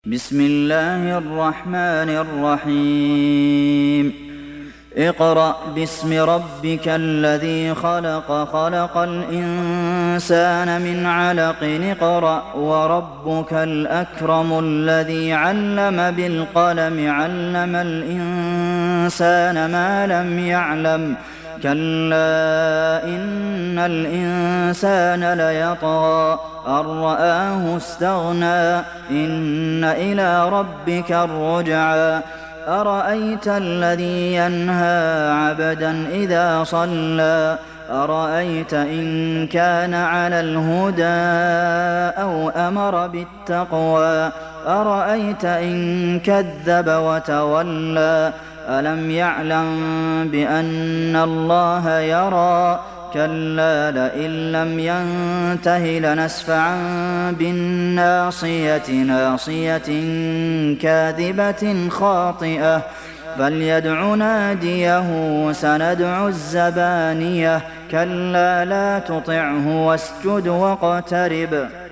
بسم الله الرحمن الرحيم اقرأ باسم ربك الذي خلق خلق الإنسان من علق اقرأ وربك الأكرم الذي علم بالقلم علم الإنسان ما لم يعلم كلا إن الإنسان ليطغى أن رآه استغنى إن إلى ربك الرجعى أرأيت الذي ينهى عبدا إذا صلى أرأيت إن كان على الهدى أو أمر بالتقوى أرأيت إن كذب وتولى ألم يعلم بأن الله يرى كلا لئن لم ينته لنسفعا بالناصية ناصية كاذبة خاطئة فليدع ناديه سندع الزبانية كلا لا تطعه واسجد واقترب